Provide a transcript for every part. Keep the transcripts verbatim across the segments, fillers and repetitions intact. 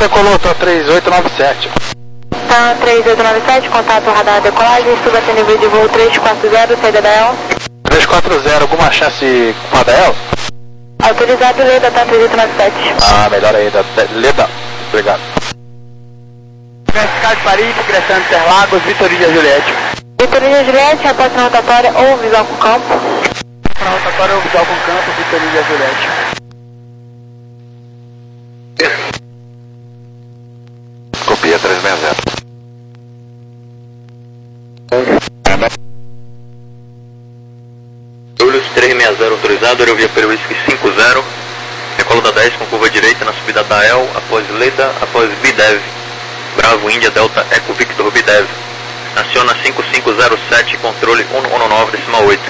decolou, tô três oito nove sete. Tá, três oito nove sete, contato radar decolagem, suba até nível de voo três quatro zero, saída da E L. três quatro zero, alguma chance com a da E L? Autorizado, Leda, tá, três oito nove sete. Ah, melhor ainda, Leda, obrigado. Vertical de Paris, Crescendo Interlagos, Vitorina Juliette. Vitorina Juliette, reposta na rotatória ou visual com campo. Na rotatória ou visual com campo, Vitorina Juliette. Copia três seis zero. Julius três seis zero autorizado, aerovia Peruísque cinco zero. Decolo da dez com curva direita na subida da E L, após Leda, após Bidev. Bravo Índia Delta Eco Victor Bidev. Aciona cinco cinco zero sete, controle um um nove decimal oito.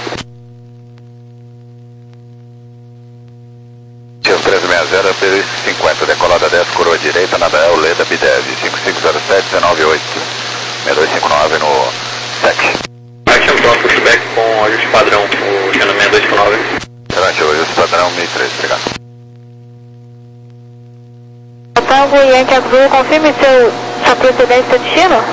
três seis zero, Peruísque cinquenta, decolada dez, coroa direita, na da E L, Leda Bidev, cinco cinco zero sete, dezenove oito, seis dois cinco nove no sete. Action Top, feedback com ajuste padrão, o Channel seis dois cinco nove. Relaxa, o ajuste padrão mil e três, obrigado. Tango Yankee Azul, confirme seu, sua procedência de destino.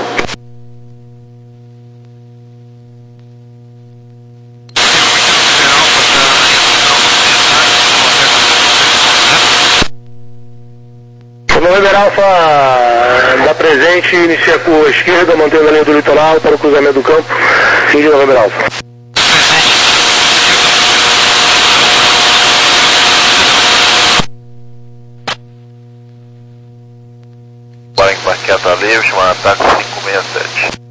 O November Alpha da presente, inicia a curva esquerda, mantendo a linha do litoral para o cruzamento do campo. Fim de November Alpha. Bora em Marqueta livre, chamando ataque cinco seis sete.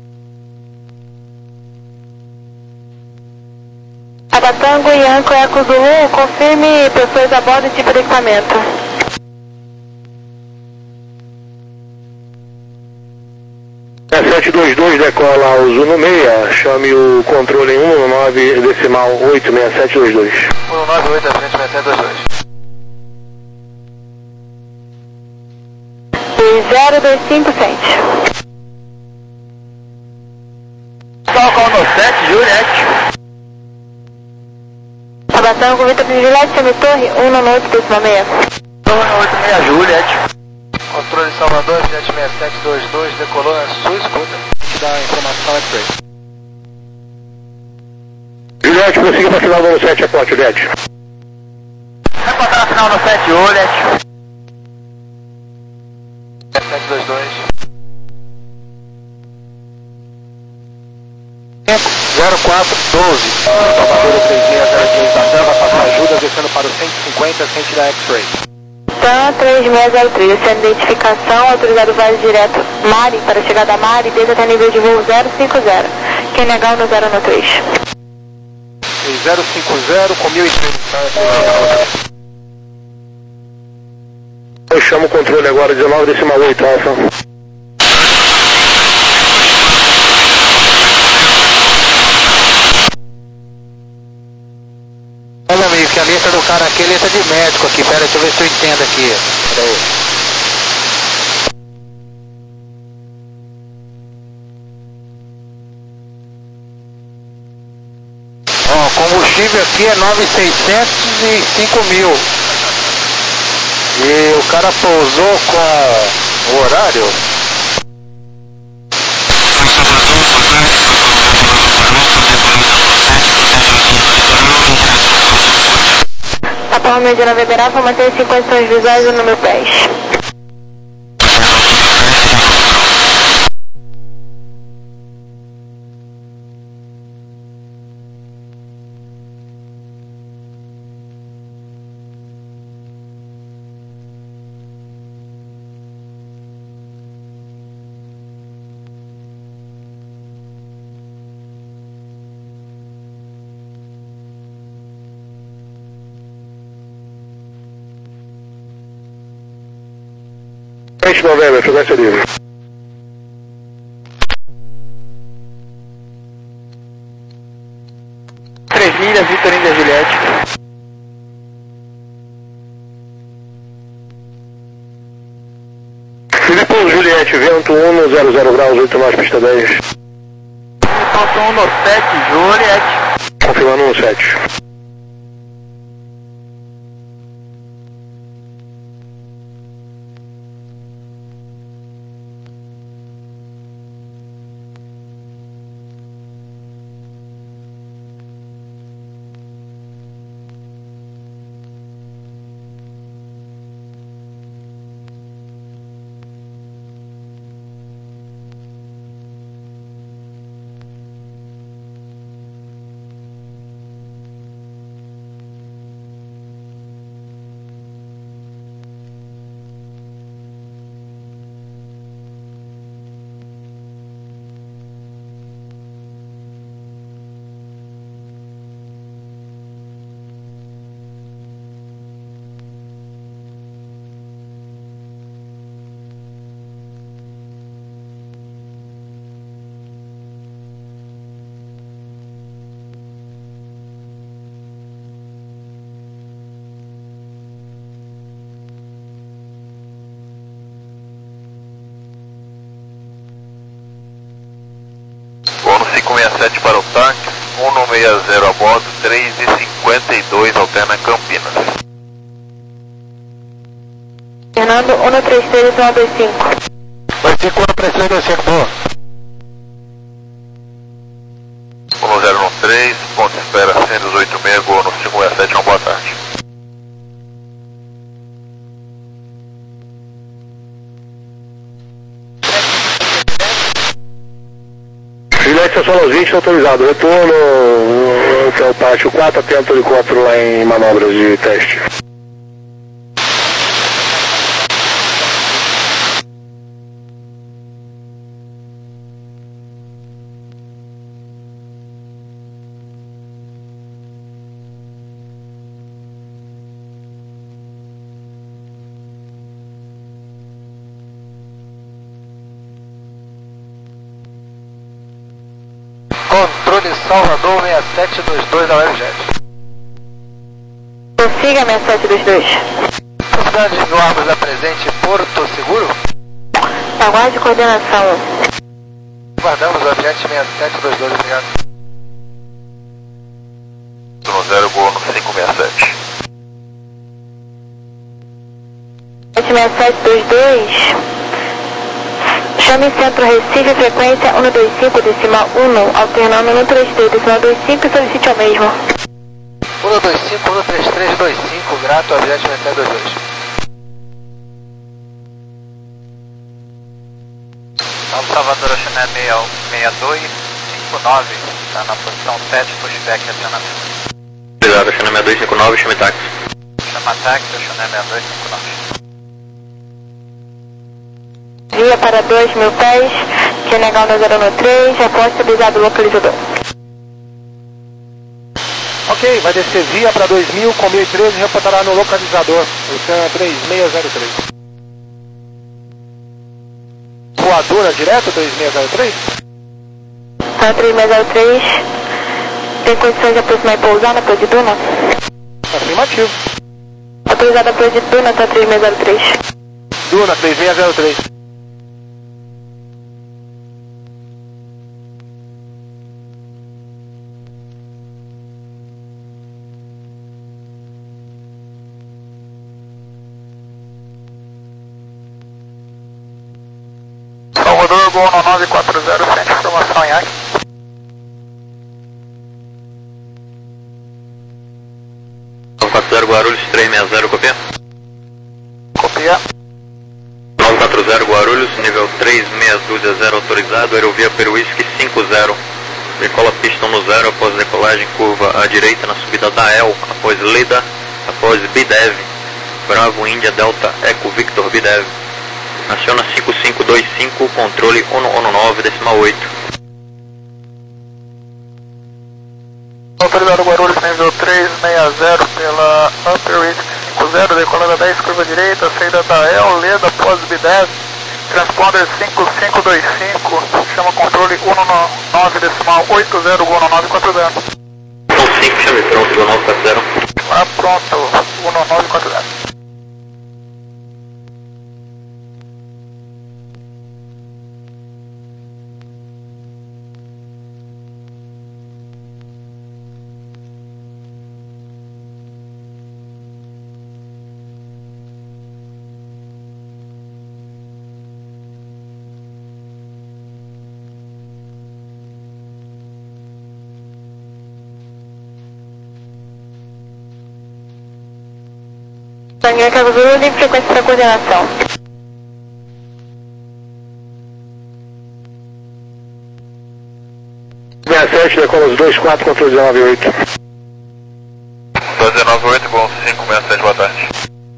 Abatango Yankee Eco Zulu, confirme pessoas a bordo e tipo de equipamento. sete dois dois decola ao Zuno seis, chame o controle em um nove decimal oito seis sete dois dois. um nove oito, à frente, seis sete dois dois. zero dois cinco sete. Falcão no sete, Juliette. Abatango Vitor Juliette, chame torre um nove oito decimal seis. um oito seis, Juliette. Controle Salvador, sete seis sete dois dois, decolou na sua escuta. Te dá a informação X-Ray. Juliette, prossiga para final do sete, aporte, Juliette. Reportar na final do sete, Juliette. sete dois dois. zero quatro doze. Salvador três seis zero três da Selva, passar ajuda, descendo para o cento e cinquenta, sente da X-Ray. Tan três seis zero três, sem identificação, autorizado vale direto Mari, para chegada a Mari, desde até nível de voo zero cinco zero. Quem negar no zero no três. zero cinco zero com mil e três. Eu chamo o controle agora, dezenove decimal oito, Alfa. Olha, amigo, que a letra do cara aqui é letra de médico aqui. Pera, deixa eu ver se eu entendo aqui. Pera aí. Ó, combustível aqui é nove mil e seiscentos e cinco mil. E o cara pousou com o horário. Após média na Weber vou manter as condições visuais no número dez. sete de novembro, frequência livre. três milhas, Vitorina Juliette. Filipão Juliette, vento um no zero zero graus, oito nove, pista dez. Filipão um no sete, Juliette. Confirmando no sete. sete para o tanque, cento e sessenta a bordo, três e cinquenta e dois, alterna Campinas. Fernando, cento e trinta e três, cento e vinte e cinco. dois cinco, cento e trinta e três, vinte e cinco, boa. cento e treze, ponto de espera cento e dezoito e meio, Gol no cinco sessenta e sete, uma boa tarde. Silêncio só aos vinte, autorizado. Retorno até o pátio quatro, atento helicóptero lá em manobras de teste. Controle Salvador sessenta e sete vinte e dois da Webjet. Prossiga sessenta e sete vinte e dois. Cidade de Guardas presente, Porto Seguro. Aguarde coordenação. Guardamos o Webjet sessenta e sete vinte e dois, obrigado. zero, Gol no cinco sessenta e sete. sessenta e sete vinte e dois. Chame Centro Recife, frequência cento e vinte e cinco, decimal um, alternando cento e trinta e três, decimal vinte e cinco e solicite ao mesmo. cento e vinte e cinco, cento e trinta e três, vinte e cinco, grato, Webjet sessenta e sete vinte e dois. Salve Salvador, China sessenta e dois, cinquenta e nove, está na posição sete, pushback e acionamento. Obrigado, China sessenta e dois, cinquenta e nove, chame táxi. Chama táxi, China sessenta e dois, cinquenta e nove. Via para dois mil pés, que é legal no zero um três, repórter estabilizado localizador. Ok, vai descer via para dois mil, com mil e treze, reportará no localizador, Ocean três seis zero três. Voadora direto, três seis zero três? Tá, três seis zero três, tem condições de aproximar e pousar na Praia de Duna? Afirmativo. Autorizada a Praia de Duna, tá três seis zero três. Duna, três seis zero três. Salvador, Gol no nove quatro zero, sente informação em A C. nove quatro zero Guarulhos, três seis zero, copia. Copia. nove quatro zero Guarulhos, nível três seis dois zero autorizado, aerovia Peruísque cinco zero. Decola pistão no zero após decolagem, curva à direita na subida da E L, após Leda, após B D E V. Bravo Índia Delta Eco Victor B D E V. Aciona cinco cinco dois cinco, controle cento e nove, decimal oito. Autorizado Guarulhos, nível três seis zero pela Upper Risk cinco zero, decolando a dez, curva direita, saída da E L, Leda, após B D E V. Transponder cinco cinco dois cinco, chama controle cento e nove, decimal oito zero, Gol no nove quatro zero. cinco, chame pronto, Gol nove quatro zero. Lá pronto, cento e nove quatro zero. Tangueira Cavalo, livre frequência para coordenação. sessenta e sete, decola dois quatro, controle dezenove oito. dezenove oito, Gol cinco sessenta e sete, boa tarde.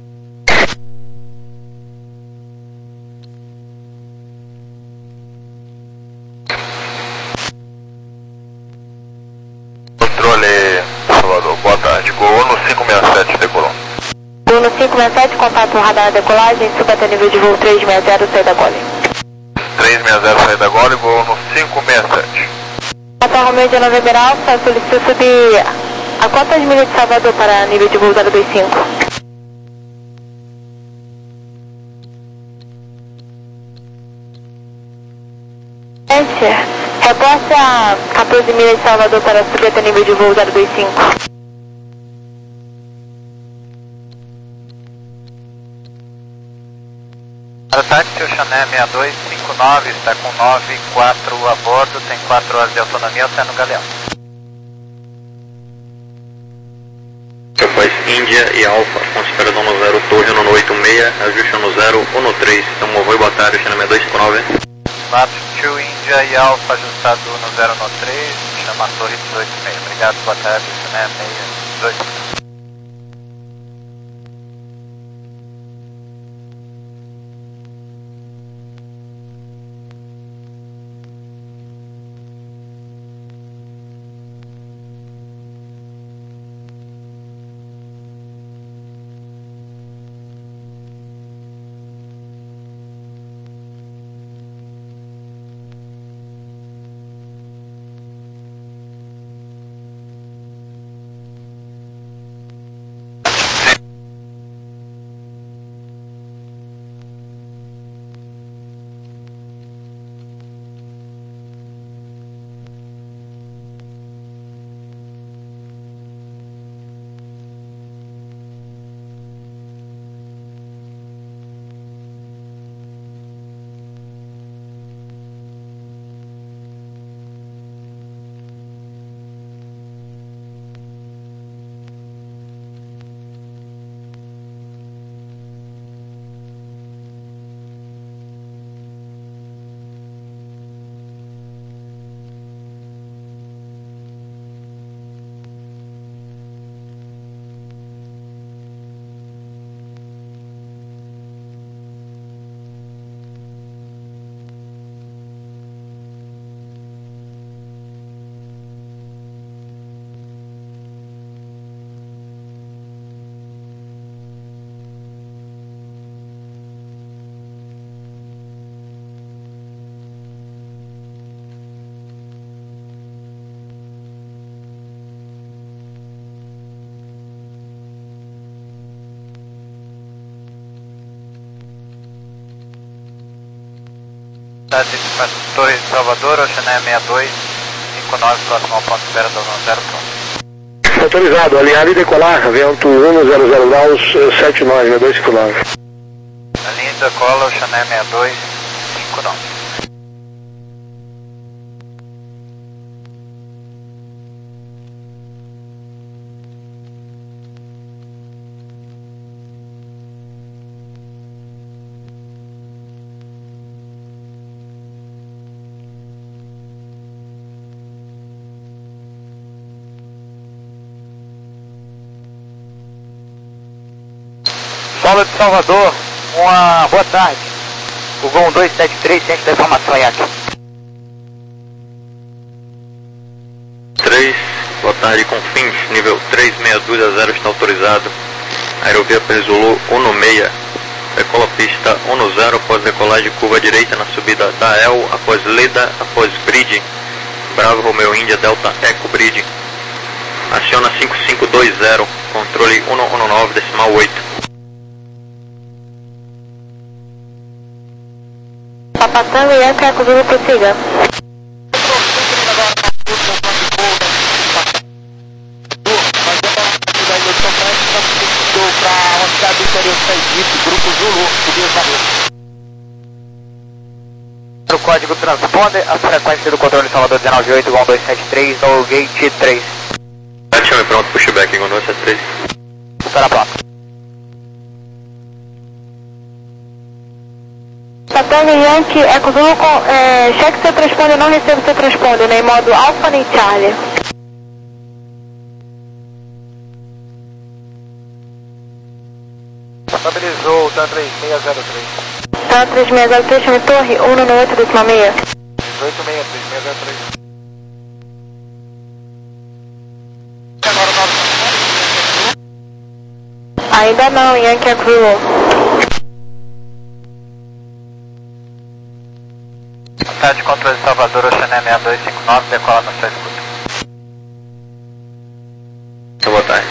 Controle Salvador, boa tarde. Gol no cinco sessenta e sete, decolou. Gol no cinco sessenta e sete, contato radar na decolagem, suba até nível de voo três seis zero, saída Gole. três seis zero, saída Gole, Gol no cinco sessenta e sete. Alfa Romeo de November Alfa, solicito subir a quantas milhas de Salvador para nível de voo zero dois cinco? Reporte a quatorze milhas de Salvador para subir até nível de voo zero dois cinco. Para táxi, Ocean Air seis dois cinco nove, está com nove quatro a bordo, tem quatro horas de autonomia, está no Galeão. Faz Índia e Alfa, considera no zero Torre no oito seis, ajuste no zero um três, então moveu boa tarde, Ocean Air seis dois cinco nove. quatro dois Índia e Alfa, ajustado no zero um três, chama a Torre dezoito seis, obrigado, boa tarde, Ocean Air seis dois cinco. Torre de Salvador, Ocean Air seis dois cinco nove, próximo ao ponto de espera do zero pronto. Autorizado, alinhar e decolar, vento um zero zero graus, sete nove, seis dois cinco nove. Alinha e decola, Ocean Air seis dois cinco nove. Paulo de Salvador, uma boa tarde. O voo dois sete três, ciente da informação aí aqui. três, boa tarde, Confins, nível três seis dois a zero está autorizado. Aerovia Zulu um seis, decola pista um zero após decolagem curva direita na subida da E L, após Leda, após Bridge, Bravo Romeo Índia Delta Eco Bridge. Aciona cinco cinco dois zero, controle um um nove decimal oito. Papa Tango e Eco Eco Zulu, prossiga. Grupo Zulu, o código transponder a frequência do controle Salvador dezenove oito, Gol dois sete três, no gate três. Chame pronto, pushback, Gol dois sete três. Espera pronto. Tango Yankee, Eco Zulu, com, é, cheque seu transponder, não recebo seu transponder, né, em modo Alpha nem Charlie. Estabilizou o TAN três seis zero três. TAN três seis zero três, chame torre um nove oito decimal seis. dezoito seis três seis zero três. Ainda não, Yankee Eco Zulu. Tarde, controle de Salvador, Ocean Air seis dois cinco nove, decola na sua escuta. Boa tarde.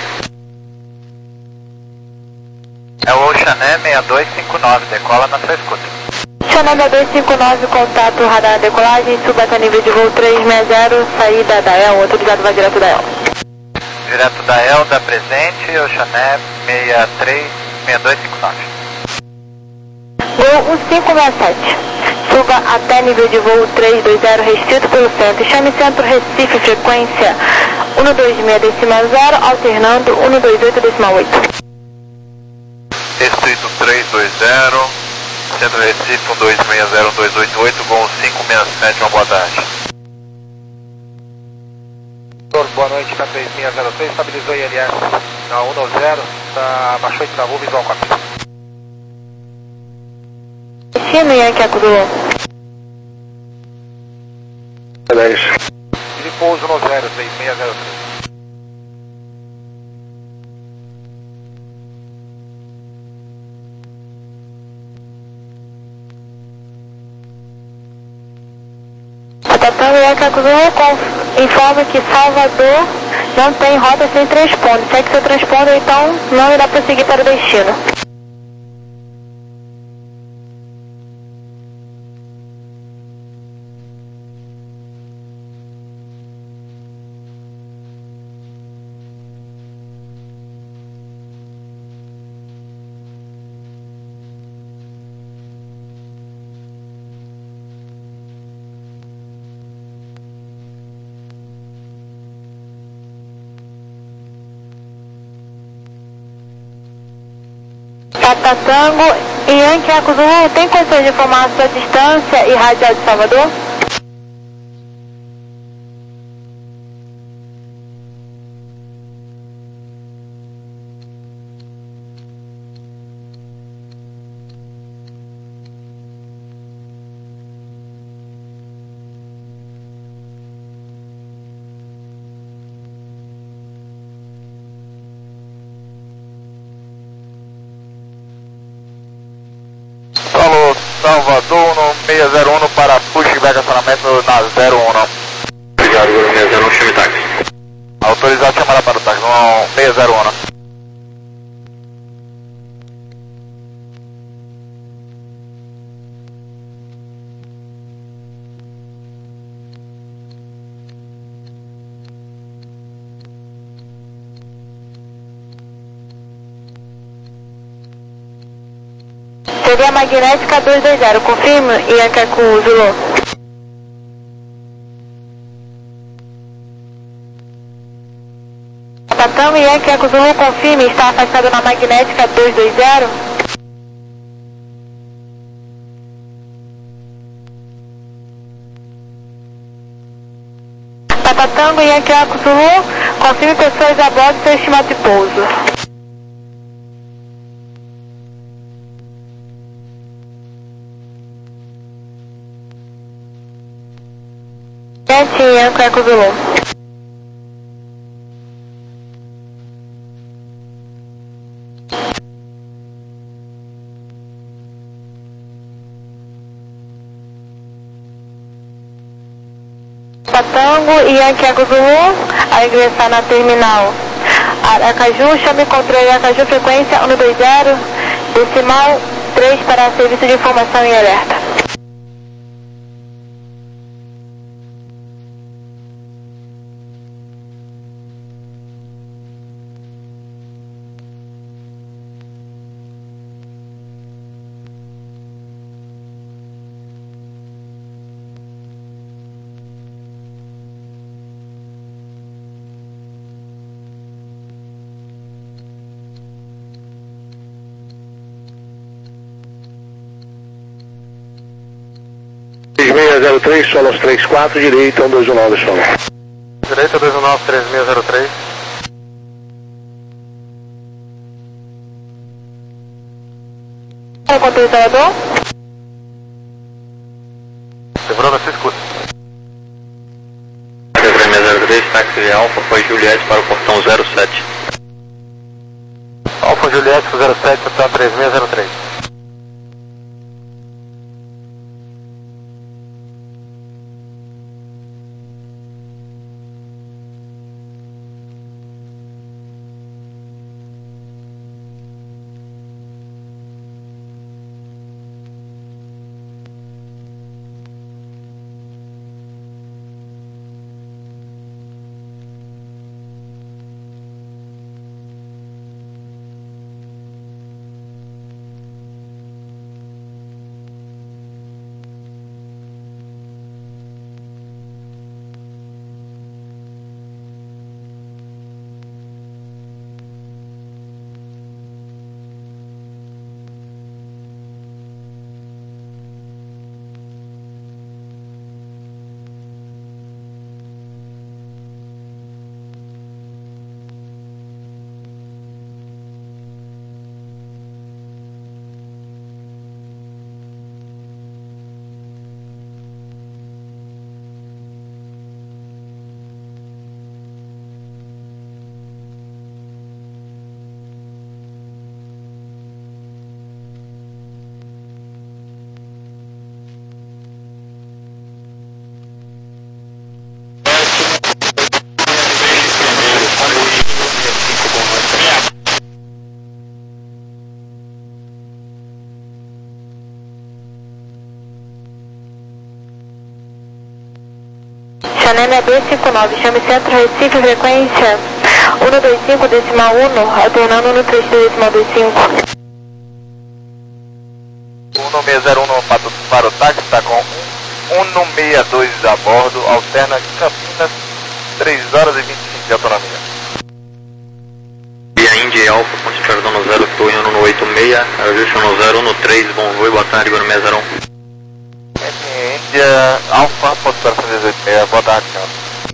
É o Ocean Air seis dois cinco nove, decola na sua escuta. Sonanda dois cinco nove, contato radar decolagem, suba até nível de voo trezentos e sessenta, saída da E L, autorizado vai direto da E L. Direto da E L, da presente, Oceanet seis três seis dois cinco nove. Gol um cinco seis sete, suba até nível de voo trezentos e vinte, restrito pelo centro, chame centro Recife, frequência cento e vinte e seis decimal zero, alternando cento e vinte e oito decimal oito. Restrito trezentos e vinte, Centro Recife cento e vinte e seis zero dois oito oito, Gol cinco seis sete, uma boa tarde. Boa noite, K três seis zero três, estabilizou I L S na um nove zero, tá, baixou e travou, visual copy. Destino Yankee acusou. dez. Ele pouso no zero três seis zero três. Tatame Yankee acusou, informa que Salvador não tem rota sem transponder. Segue seu transponder, então não irá prosseguir para o destino. Tata Tango e Yankee Acuzulu, tem condições de informar a sua distância e radial de Salvador? Alô, Salvador no seis zero um para pushback acionamento na zero um. Obrigado, Guru seis zero um, chame táxi. Autorizado chamada para o táxi no seis zero um. Seria magnética duzentos e vinte, confirma, Yankee Acuzulu. Tatamo Yankee Acuzulu, confirme, está afastado na magnética duzentos e vinte. Tatango Yankee Acuzulu, confirme pessoas a bordo e seu estimado de pouso. Yankee Acuzulu. Tatango e Yankee Acuzulu, a ingressar na terminal Aracaju, chame controle Aracaju, frequência cento e vinte, decimal três para serviço de informação e alerta. seis zero três, Solos três quatro, direita um dois um nove, Solos. Direita dois um nove, três seis zero três. Qual controle Salvador? Segurando se escuta. três seis zero três, táxi Alfa, foi Juliette para o portão zero sete. Alfa Juliette zero sete, hotel três seis zero três. Sanem B cinco nove, chame Centro Recife, frequência um dois cinco decimal um, alternando no três dois decimal dois cinco. um seis zero um para, para o táxi, está com um seis dois a bordo, alterna Campinas, três horas e vinte e cinco de autonomia. Via India Alfa, Ponte Perdão no zero, Torre um no oito seis, ajuste no zero um no três, bom voo, boa tarde, Guru seis zero um. Índia Alfa, Ponte Perdão dezoito seis, boa tarde, senhor.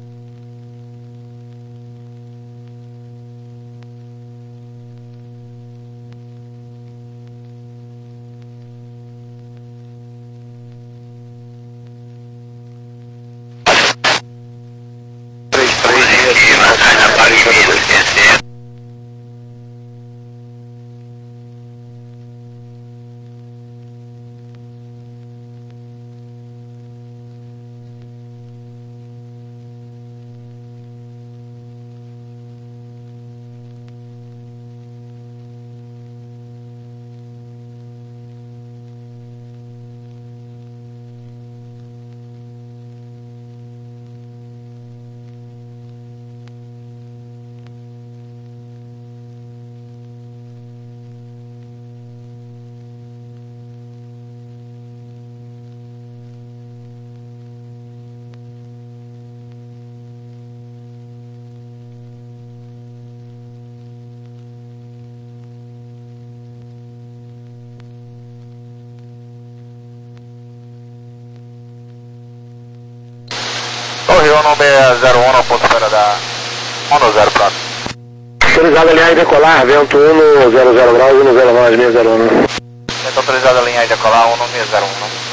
Torre um seis zero um, ponto fora da um zero, pronto. Autorizado a linha e decolar, vento um zero zero graus, um zero nove seis zero um. Vento autorizado a linha e decolar, um seis zero um.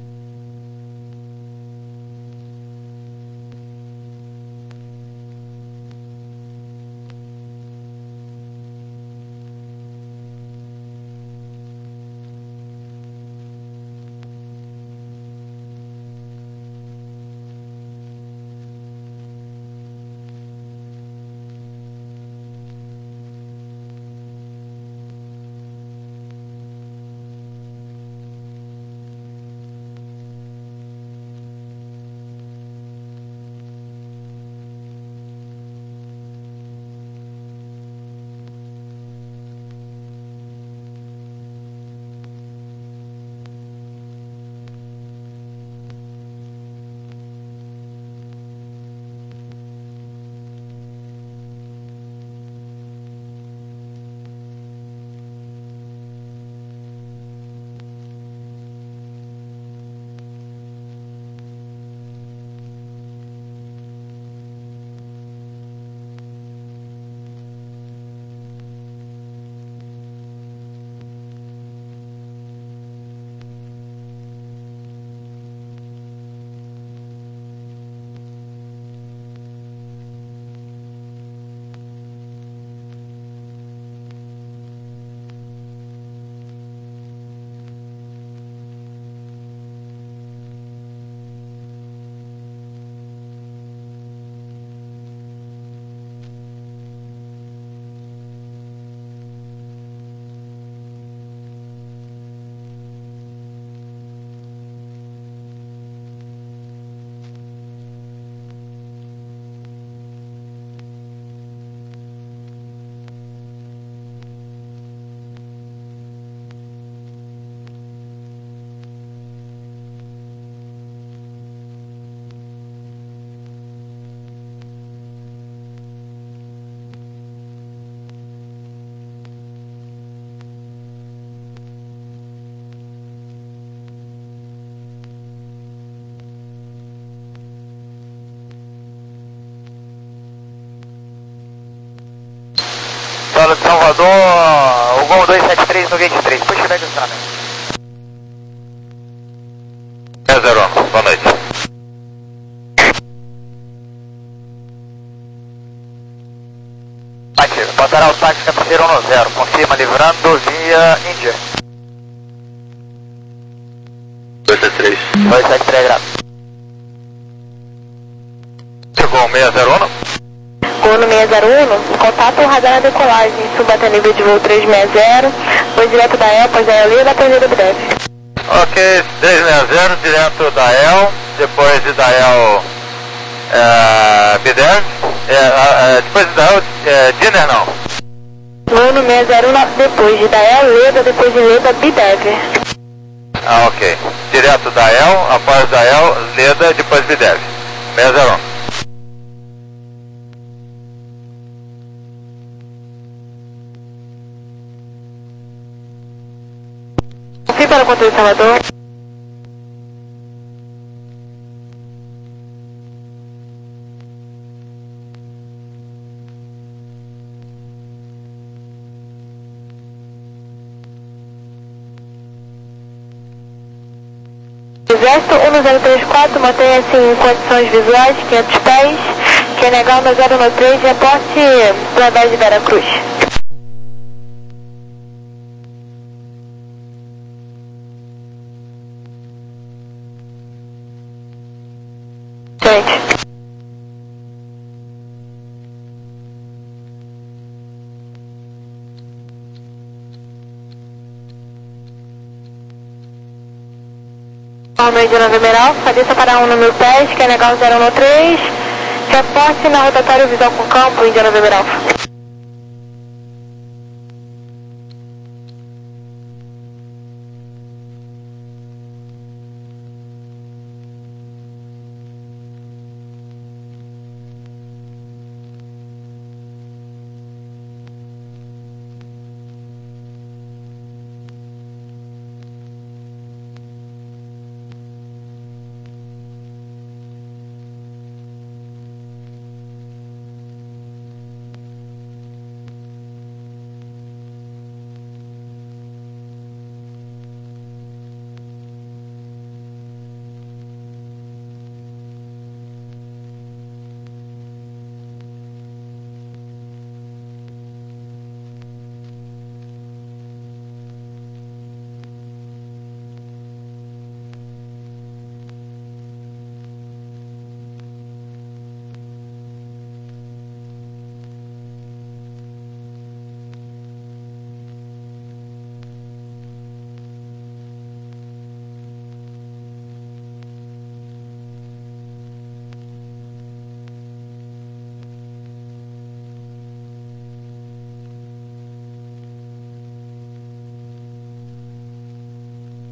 Solo de Salvador, o Gol dois sete três no gate três, puxa back estacionamento. seis zero um, boa noite. Ativo, passará o táxi Capiceiro um zero, confirma livrando via Índia. dois sete três. dois sete três graus. Chegou seis zero um. Gol no seis zero um, contato o radar na decolagem, suba até nível de voo três seis zero, foi direto da E L, após da E L e da P G do B D F. Ok, três seis zero, direto da E L, depois de da E L É, B dez, é, é, depois da E L, é, Dinner não. Uno seis zero um, depois de Dael, Leda, depois de Leda, B dez. Ah, ok. Direto da E L, após da E L, Leda, depois B dez. seis zero um. Confie para o controle Salvador. Exército um zero três quatro, mantenha-se em condições visuais, quinhentos pés. Quem negar no zero um três, reporte para dez de Veracruz. Gente. Nome de nove Emerald, Fadista para um número dez, quer negar o zero um três, reporte na rotatória visual com campo, Indiana Emerald.